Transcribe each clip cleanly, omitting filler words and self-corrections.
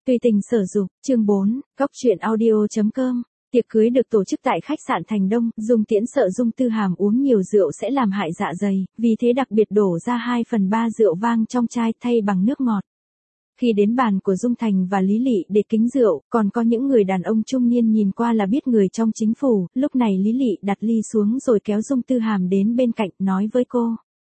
Tùy tình sở dục, chương 4, góc truyện audio.com. Tiệc cưới được tổ chức tại khách sạn Thành Đông, Dung Tiễn sợ Dung Tư Hàm uống nhiều rượu sẽ làm hại dạ dày, vì thế đặc biệt đổ ra 2/3 rượu vang trong chai thay bằng nước ngọt. Khi đến bàn của Dung Thành và Lý Lị để kính rượu, còn có những người đàn ông trung niên nhìn qua là biết người trong chính phủ, lúc này Lý Lị đặt ly xuống rồi kéo Dung Tư Hàm đến bên cạnh, nói với cô.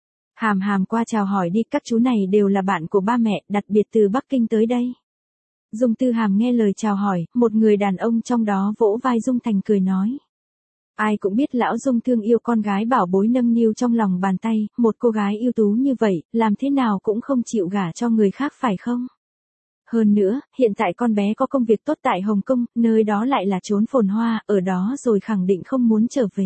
Hàm qua chào hỏi đi, các chú này đều là bạn của ba mẹ, đặc biệt từ Bắc Kinh tới đây. Dung Tư Hàm nghe lời chào hỏi, một người đàn ông trong đó vỗ vai Dung Thành cười nói. Ai cũng biết lão Dung thương yêu con gái bảo bối nâng niu trong lòng bàn tay, một cô gái ưu tú như vậy, làm thế nào cũng không chịu gả cho người khác phải không? Hơn nữa, hiện tại con bé có công việc tốt tại Hồng Kông, nơi đó lại là chốn phồn hoa, ở đó rồi khẳng định không muốn trở về.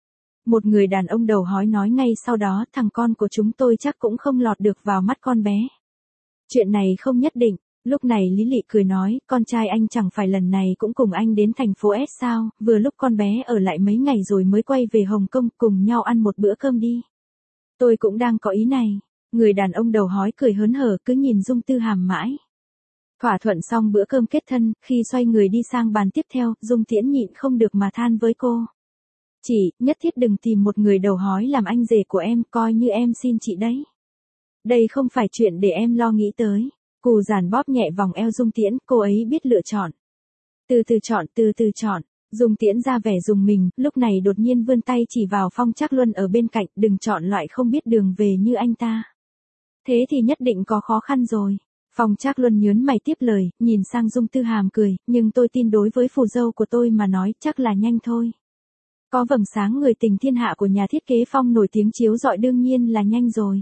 Một người đàn ông đầu hói nói ngay sau đó, thằng con của chúng tôi chắc cũng không lọt được vào mắt con bé. Chuyện này không nhất định. Lúc này Lý Lị cười nói, con trai anh chẳng phải lần này cũng cùng anh đến thành phố S sao, vừa lúc con bé ở lại mấy ngày rồi mới quay về Hồng Kông, cùng nhau ăn một bữa cơm đi. Tôi cũng đang có ý này. Người đàn ông đầu hói cười hớn hở cứ nhìn Dung Tư Hàm mãi. Thỏa thuận xong bữa cơm kết thân, khi xoay người đi sang bàn tiếp theo, Dung Tiễn nhịn không được mà than với cô. Chị, nhất thiết đừng tìm một người đầu hói làm anh rể của em, coi như em xin chị đấy. Đây không phải chuyện để em lo nghĩ tới. Cù giản bóp nhẹ vòng eo Dung Tiễn, cô ấy biết lựa chọn. Từ từ chọn. Dung Tiễn ra vẻ dùng mình, lúc này đột nhiên vươn tay chỉ vào Phong Trác Luân ở bên cạnh, đừng chọn loại không biết đường về như anh ta. Thế thì nhất định có khó khăn rồi. Phong Trác Luân nhớn mày tiếp lời, nhìn sang Dung Tư Hàm cười, nhưng tôi tin đối với phù dâu của tôi mà nói chắc là nhanh thôi. Có vầng sáng người tình thiên hạ của nhà thiết kế Phong nổi tiếng chiếu rọi đương nhiên là nhanh rồi.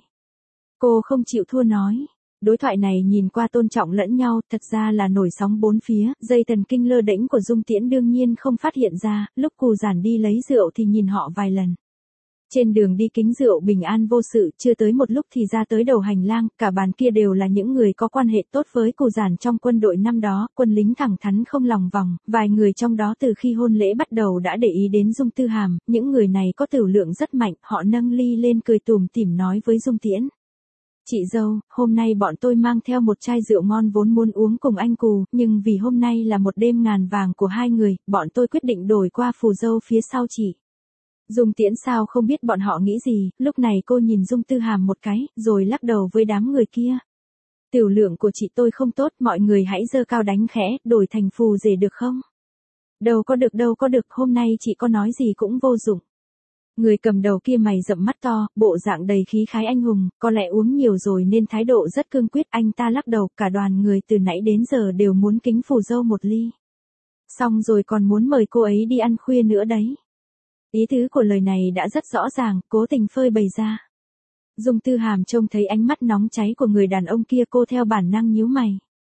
Cô không chịu thua nói. Đối thoại này nhìn qua tôn trọng lẫn nhau, thật ra là nổi sóng bốn phía, dây thần kinh lơ đễnh của Dung Tiễn đương nhiên không phát hiện ra, lúc Cù Giản đi lấy rượu thì nhìn họ vài lần. Trên đường đi kính rượu bình an vô sự, chưa tới một lúc thì ra tới đầu hành lang, cả bàn kia đều là những người có quan hệ tốt với Cù Giản trong quân đội năm đó, quân lính thẳng thắn không lòng vòng, vài người trong đó từ khi hôn lễ bắt đầu đã để ý đến Dung Tư Hàm, những người này có tửu lượng rất mạnh, họ nâng ly lên cười tủm tỉm nói với Dung Tiễn. Chị dâu, hôm nay bọn tôi mang theo một chai rượu ngon vốn muốn uống cùng anh Cù, nhưng vì hôm nay là một đêm ngàn vàng của hai người, bọn tôi quyết định đổi qua phù dâu phía sau chị. Dung Tiễn sao không biết bọn họ nghĩ gì, lúc này cô nhìn Dung Tư Hàm một cái, rồi lắc đầu với đám người kia. Tiểu lượng của chị tôi không tốt, mọi người hãy giơ cao đánh khẽ, đổi thành phù rể được không? Đâu có được, hôm nay chị có nói gì cũng vô dụng. Người cầm đầu kia mày rậm mắt to, bộ dạng đầy khí khái anh hùng, có lẽ uống nhiều rồi nên thái độ rất cương quyết, anh ta lắc đầu, cả đoàn người từ nãy đến giờ đều muốn kính phù dâu một ly. Xong rồi còn muốn mời cô ấy đi ăn khuya nữa đấy. Ý tứ của lời này đã rất rõ ràng, cố tình phơi bày ra. Dung Tư Hàm trông thấy ánh mắt nóng cháy của người đàn ông kia, cô theo bản năng nhíu mày.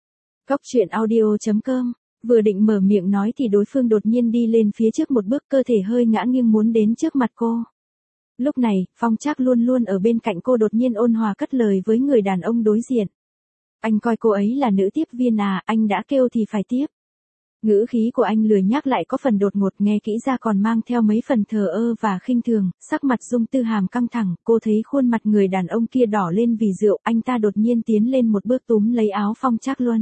Góc truyện audio.com. Vừa định mở miệng nói thì đối phương đột nhiên đi lên phía trước một bước, cơ thể hơi ngã nghiêng muốn đến trước mặt cô. Lúc này, Phong Trác luôn luôn ở bên cạnh cô đột nhiên ôn hòa cất lời với người đàn ông đối diện. Anh coi cô ấy là nữ tiếp viên à, anh đã kêu thì phải tiếp. Ngữ khí của anh lười nhác lại có phần đột ngột, nghe kỹ ra còn mang theo mấy phần thờ ơ và khinh thường, sắc mặt Dung Tư Hàm căng thẳng, cô thấy khuôn mặt người đàn ông kia đỏ lên vì rượu, anh ta đột nhiên tiến lên một bước túm lấy áo Phong Trác Luân.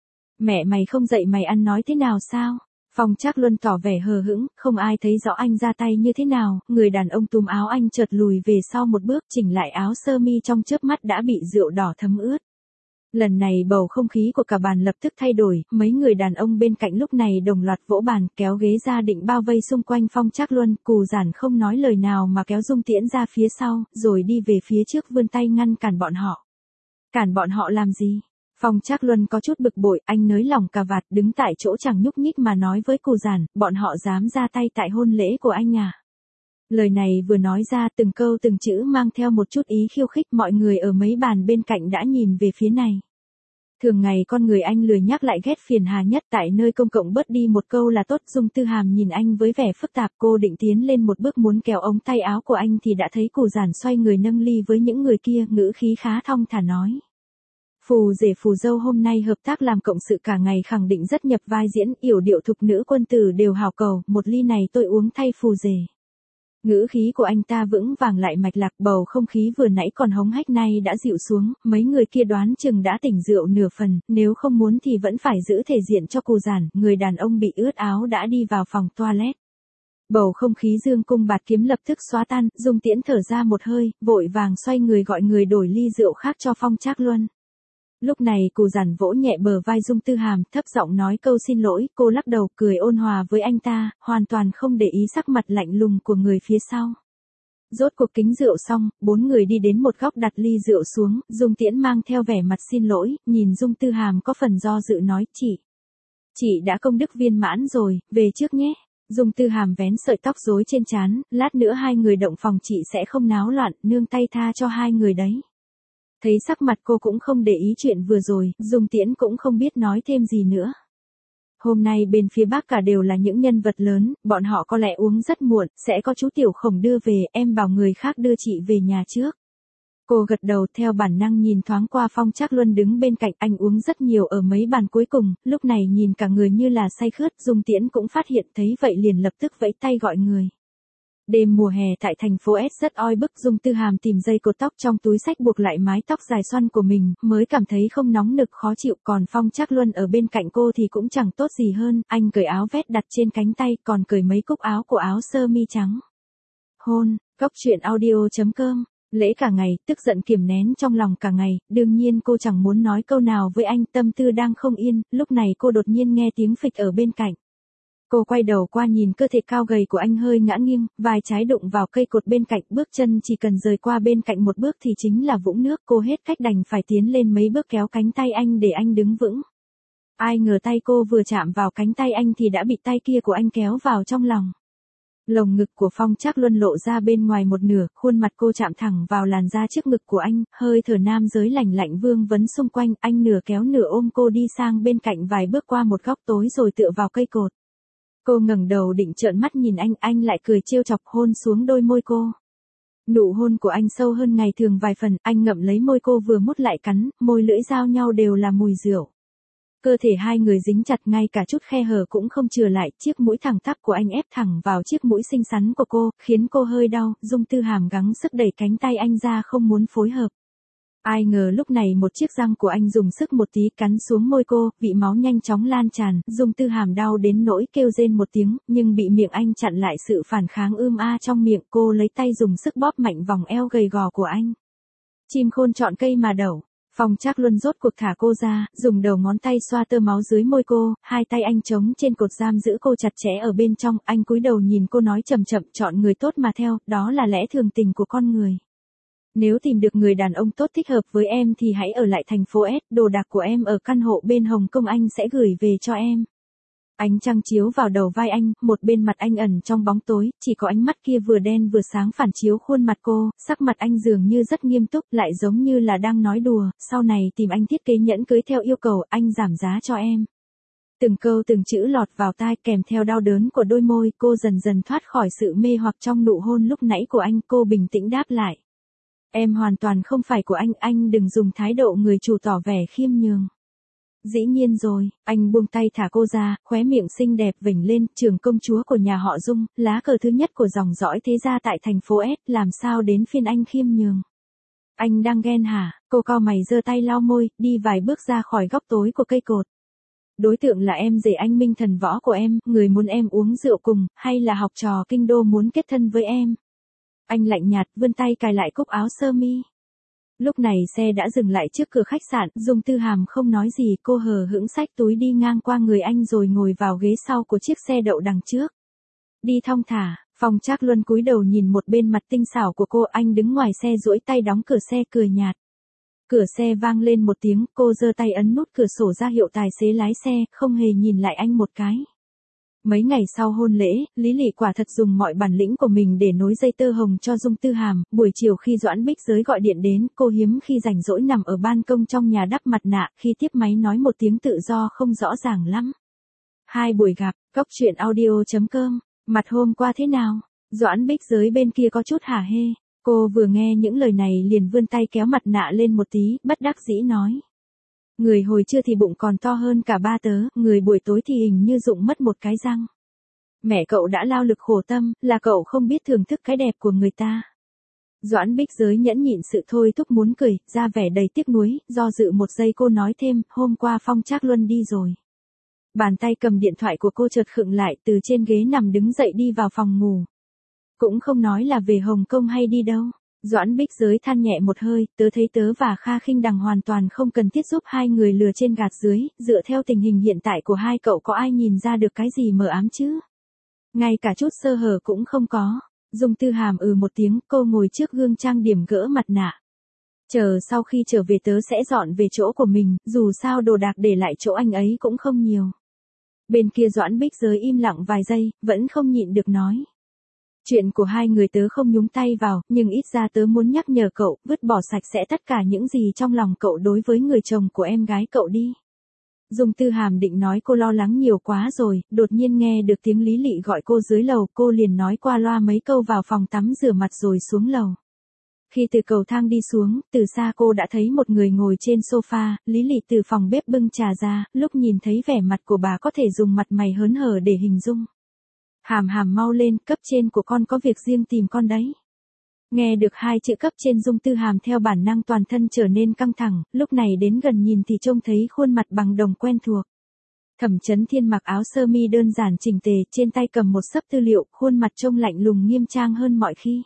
Mẹ mày không dạy mày ăn nói thế nào sao? Phong Trác Luân tỏ vẻ hờ hững, không ai thấy rõ anh ra tay như thế nào, người đàn ông túm áo anh chợt lùi về sau một bước, chỉnh lại áo sơ mi trong chớp mắt đã bị rượu đỏ thấm ướt. Lần này bầu không khí của cả bàn lập tức thay đổi, mấy người đàn ông bên cạnh lúc này đồng loạt vỗ bàn, kéo ghế ra định bao vây xung quanh Phong Trác Luân, Cù Giản không nói lời nào mà kéo Dung Tiễn ra phía sau, rồi đi về phía trước vươn tay ngăn cản bọn họ. Cản bọn họ làm gì? Phong Trác Luân có chút bực bội, anh nới lỏng cà vạt đứng tại chỗ chẳng nhúc nhích mà nói với Cù Giản, bọn họ dám ra tay tại hôn lễ của anh à? Lời này vừa nói ra từng câu từng chữ mang theo một chút ý khiêu khích, mọi người ở mấy bàn bên cạnh đã nhìn về phía này. Thường ngày con người anh lười nhắc lại ghét phiền hà nhất, tại nơi công cộng bớt đi một câu là tốt. Dung Tư Hàm nhìn anh với vẻ phức tạp, cô định tiến lên một bước muốn kéo ống tay áo của anh thì đã thấy Cù Giản xoay người nâng ly với những người kia, ngữ khí khá thong thả nói. Phù rể phù dâu hôm nay hợp tác làm cộng sự cả ngày, khẳng định rất nhập vai diễn, yểu điệu thục nữ quân tử đều hào cầu, một ly này tôi uống thay phù rể. Ngữ khí của anh ta vững vàng lại mạch lạc, bầu không khí vừa nãy còn hống hách nay đã dịu xuống, mấy người kia đoán chừng đã tỉnh rượu nửa phần, nếu không muốn thì vẫn phải giữ thể diện cho Cù Giản, người đàn ông bị ướt áo đã đi vào phòng toilet. Bầu không khí dương cung bạt kiếm lập tức xóa tan, Dung Tiễn thở ra một hơi, vội vàng xoay người gọi người đổi ly rượu khác cho Phong Trác Luân. Lúc này Cù Giản vỗ nhẹ bờ vai Dung Tư Hàm, thấp giọng nói câu xin lỗi, cô lắc đầu cười ôn hòa với anh ta, hoàn toàn không để ý sắc mặt lạnh lùng của người phía sau. Rốt cuộc kính rượu xong, 4 người đi đến một góc đặt ly rượu xuống, Dung Tiễn mang theo vẻ mặt xin lỗi, nhìn Dung Tư Hàm có phần do dự nói, chị đã công đức viên mãn rồi, về trước nhé. Dung Tư Hàm vén sợi tóc rối trên trán, lát nữa hai người động phòng chị sẽ không náo loạn, nương tay tha cho hai người đấy. Thấy sắc mặt cô cũng không để ý chuyện vừa rồi, Dung Tiễn cũng không biết nói thêm gì nữa. Hôm nay bên phía Bắc cả đều là những nhân vật lớn, bọn họ có lẽ uống rất muộn, sẽ có chú Tiểu Khổng đưa về, em bảo người khác đưa chị về nhà trước. Cô gật đầu theo bản năng nhìn thoáng qua Phong Trác Luân đứng bên cạnh, anh uống rất nhiều ở mấy bàn cuối cùng, lúc này nhìn cả người như là say khướt, Dung Tiễn cũng phát hiện thấy vậy liền lập tức vẫy tay gọi người. Đêm mùa hè tại thành phố S rất oi bức, Dung Tư Hàm tìm dây cột tóc trong túi xách buộc lại mái tóc dài xoăn của mình, mới cảm thấy không nóng nực khó chịu, còn Phong Trác Luân ở bên cạnh cô thì cũng chẳng tốt gì hơn, anh cởi áo vest đặt trên cánh tay, còn cởi mấy cúc áo của áo sơ mi trắng. Hôn, Cóc Truyện Audio.com. Lễ cả ngày, tức giận kiềm nén trong lòng cả ngày, đương nhiên cô chẳng muốn nói câu nào với anh, tâm tư đang không yên, lúc này cô đột nhiên nghe tiếng phịch ở bên cạnh. Cô quay đầu qua nhìn cơ thể cao gầy của anh hơi ngã nghiêng, vai trái đụng vào cây cột bên cạnh, bước chân chỉ cần rời qua bên cạnh một bước thì chính là vũng nước, cô hết cách đành phải tiến lên mấy bước kéo cánh tay anh để anh đứng vững. Ai ngờ tay cô vừa chạm vào cánh tay anh thì đã bị tay kia của anh kéo vào trong lòng. Lồng ngực của Phong Trác Luân lộ ra bên ngoài một nửa, khuôn mặt cô chạm thẳng vào làn da trước ngực của anh, hơi thở nam giới lạnh lạnh vương vấn xung quanh, anh nửa kéo nửa ôm cô đi sang bên cạnh vài bước qua một góc tối rồi tựa vào cây cột. Cô ngẩng đầu định trợn mắt nhìn anh lại cười trêu chọc hôn xuống đôi môi cô. Nụ hôn của anh sâu hơn ngày thường vài phần, anh ngậm lấy môi cô vừa mút lại cắn, môi lưỡi giao nhau đều là mùi rượu. Cơ thể hai người dính chặt, ngay cả chút khe hở cũng không chừa lại, chiếc mũi thẳng tắp của anh ép thẳng vào chiếc mũi xinh xắn của cô, khiến cô hơi đau, Dung Tư Hàm gắng sức đẩy cánh tay anh ra không muốn phối hợp. Ai ngờ lúc này một chiếc răng của anh dùng sức một tí cắn xuống môi cô, vị máu nhanh chóng lan tràn, Dung Tư Hàm đau đến nỗi kêu rên một tiếng, nhưng bị miệng anh chặn lại sự phản kháng trong miệng, cô lấy tay dùng sức bóp mạnh vòng eo gầy gò của anh. Chim khôn chọn cây mà đậu. Phong Trác Luân rốt cuộc thả cô ra, dùng đầu ngón tay xoa tơ máu dưới môi cô, hai tay anh chống trên cột giam giữ cô chặt chẽ ở bên trong, anh cúi đầu nhìn cô nói chậm chậm, chọn người tốt mà theo, đó là lẽ thường tình của con người. Nếu tìm được người đàn ông tốt thích hợp với em thì hãy ở lại thành phố S, đồ đạc của em ở căn hộ bên Hồng Kông anh sẽ gửi về cho em. Ánh trăng chiếu vào đầu vai anh, một bên mặt anh ẩn trong bóng tối, chỉ có ánh mắt kia vừa đen vừa sáng phản chiếu khuôn mặt cô, sắc mặt anh dường như rất nghiêm túc, lại giống như là đang nói đùa, sau này tìm anh thiết kế nhẫn cưới theo yêu cầu, anh giảm giá cho em. Từng câu từng chữ lọt vào tai kèm theo đau đớn của đôi môi, cô dần dần thoát khỏi sự mê hoặc trong nụ hôn lúc nãy của anh, cô bình tĩnh đáp lại. Em hoàn toàn không phải của anh đừng dùng thái độ người chủ tỏ vẻ khiêm nhường. Dĩ nhiên rồi, anh buông tay thả cô ra, khóe miệng xinh đẹp vểnh lên, trưởng công chúa của nhà họ Dung, lá cờ thứ nhất của dòng dõi thế gia tại thành phố S, làm sao đến phiên anh khiêm nhường. Anh đang ghen hả? Cô cau mày giơ tay lau môi, đi vài bước ra khỏi góc tối của cây cột. Đối tượng là em rể anh Minh Thần Võ của em, người muốn em uống rượu cùng, hay là học trò kinh đô muốn kết thân với em? Anh lạnh nhạt vươn tay cài lại cúc áo sơ mi. Lúc này xe đã dừng lại trước cửa khách sạn, Dung Tư Hàm không nói gì, cô hờ hững xách túi đi ngang qua người anh rồi ngồi vào ghế sau của chiếc xe đậu đằng trước. Đi thong thả, Phong Trác Luân cúi đầu nhìn một bên mặt tinh xảo của cô, anh đứng ngoài xe duỗi tay đóng cửa xe cười nhạt. Cửa xe vang lên một tiếng, cô giơ tay ấn nút cửa sổ ra hiệu tài xế lái xe, không hề nhìn lại anh một cái. Mấy ngày sau hôn lễ, Lý Lị quả thật dùng mọi bản lĩnh của mình để nối dây tơ hồng cho Dung Tư Hàm, buổi chiều khi Doãn Bích Giới gọi điện đến, cô hiếm khi rảnh rỗi nằm ở ban công trong nhà đắp mặt nạ, khi tiếp máy nói một tiếng tự do không rõ ràng lắm. Hai buổi gặp, Cóc Truyện Audio.com, mặt hôm qua thế nào? Doãn Bích Giới bên kia có chút hả hê, cô vừa nghe những lời này liền vươn tay kéo mặt nạ lên một tí, bất đắc dĩ nói. Người hồi trưa thì bụng còn to hơn cả ba tớ, người buổi tối thì hình như rụng mất một cái răng. Mẹ cậu đã lao lực khổ tâm, là cậu không biết thưởng thức cái đẹp của người ta. Doãn Bích Giới nhẫn nhịn sự thôi thúc muốn cười, ra vẻ đầy tiếc nuối, do dự một giây cô nói thêm, hôm qua Phong Trác Luân đi rồi. Bàn tay cầm điện thoại của cô chợt khựng lại, từ trên ghế nằm đứng dậy đi vào phòng ngủ. Cũng không nói là về Hồng Kông hay đi đâu. Doãn Bích Giới than nhẹ một hơi, tớ thấy tớ và Kha Khinh Đằng hoàn toàn không cần thiết giúp hai người lừa trên gạt dưới, dựa theo tình hình hiện tại của hai cậu có ai nhìn ra được cái gì mờ ám chứ? Ngay cả chút sơ hở cũng không có. Dung Tư Hàm một tiếng, cô ngồi trước gương trang điểm gỡ mặt nạ. Chờ sau khi trở về tớ sẽ dọn về chỗ của mình, dù sao đồ đạc để lại chỗ anh ấy cũng không nhiều. Bên kia Doãn Bích Giới im lặng vài giây, vẫn không nhịn được nói. Chuyện của hai người tớ không nhúng tay vào, nhưng ít ra tớ muốn nhắc nhở cậu, vứt bỏ sạch sẽ tất cả những gì trong lòng cậu đối với người chồng của em gái cậu đi. Dung Tư Hàm định nói cô lo lắng nhiều quá rồi, đột nhiên nghe được tiếng Lý Lị gọi cô dưới lầu, cô liền nói qua loa mấy câu vào phòng tắm rửa mặt rồi xuống lầu. Khi từ cầu thang đi xuống, từ xa cô đã thấy một người ngồi trên sofa, Lý Lị từ phòng bếp bưng trà ra, lúc nhìn thấy vẻ mặt của bà có thể dùng mặt mày hớn hở để hình dung. Hàm Hàm mau lên, cấp trên của con có việc riêng tìm con đấy. Nghe được hai chữ cấp trên, Dung Tư Hàm theo bản năng toàn thân trở nên căng thẳng, lúc này đến gần nhìn thì trông thấy khuôn mặt bằng đồng quen thuộc. Thẩm Chấn Thiên mặc áo sơ mi đơn giản chỉnh tề, trên tay cầm một xấp tư liệu, khuôn mặt trông lạnh lùng nghiêm trang hơn mọi khi.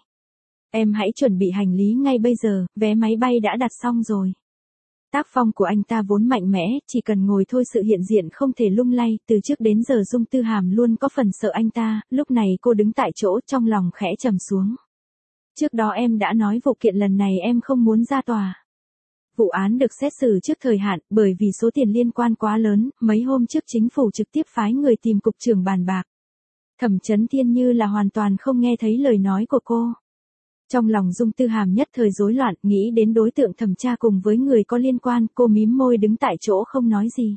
Em hãy chuẩn bị hành lý ngay bây giờ, vé máy bay đã đặt xong rồi. Tác phong của anh ta vốn mạnh mẽ, chỉ cần ngồi thôi sự hiện diện không thể lung lay, từ trước đến giờ Dung Tư Hàm luôn có phần sợ anh ta, lúc này cô đứng tại chỗ trong lòng khẽ trầm xuống. Trước đó em đã nói vụ kiện lần này em không muốn ra tòa. Vụ án được xét xử trước thời hạn, bởi vì số tiền liên quan quá lớn, mấy hôm trước chính phủ trực tiếp phái người tìm cục trưởng bàn bạc. Thẩm Chấn Thiên như là hoàn toàn không nghe thấy lời nói của cô. Trong lòng Dung Tư Hàm nhất thời rối loạn, nghĩ đến đối tượng thẩm tra cùng với người có liên quan, cô mím môi đứng tại chỗ không nói gì.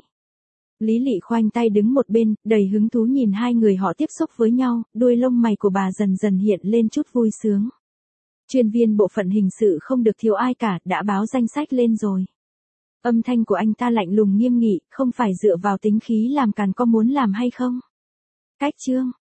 Lý Lị khoanh tay đứng một bên, đầy hứng thú nhìn hai người họ tiếp xúc với nhau, đuôi lông mày của bà dần dần hiện lên chút vui sướng. Chuyên viên bộ phận hình sự không được thiếu ai cả, đã báo danh sách lên rồi. Âm thanh của anh ta lạnh lùng nghiêm nghị, không phải dựa vào tính khí làm càn có muốn làm hay không? Cách chương